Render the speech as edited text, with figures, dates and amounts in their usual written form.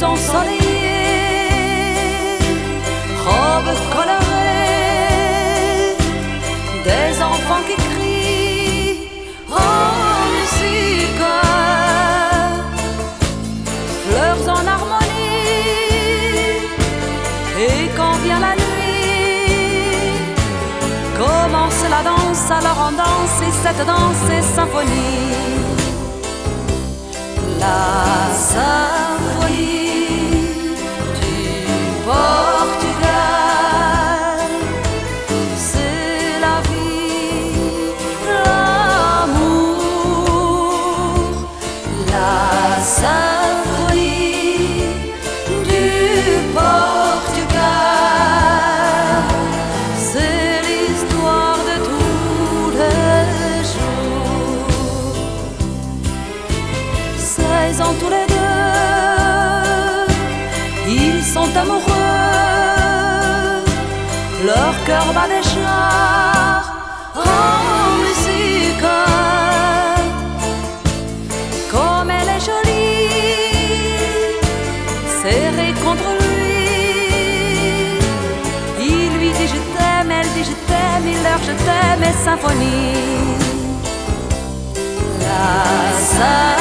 ensoleillées, robes colorées, des enfants qui crient en musique, fleurs en harmonie. Et quand vient la nuit, commence la danse, alors on danse, et cette danse est symphonie. La symphonie du Portugal, c'est la vie, l'amour. La symphonie du Portugal, c'est l'histoire de tous les jours. 16 ans tous les deux, ils sont amoureux, leur cœur bat déjà en musique. Comme elle est jolie, serrée contre lui, il lui dit je t'aime, elle dit je t'aime, il leur je t'aime et symphonie. La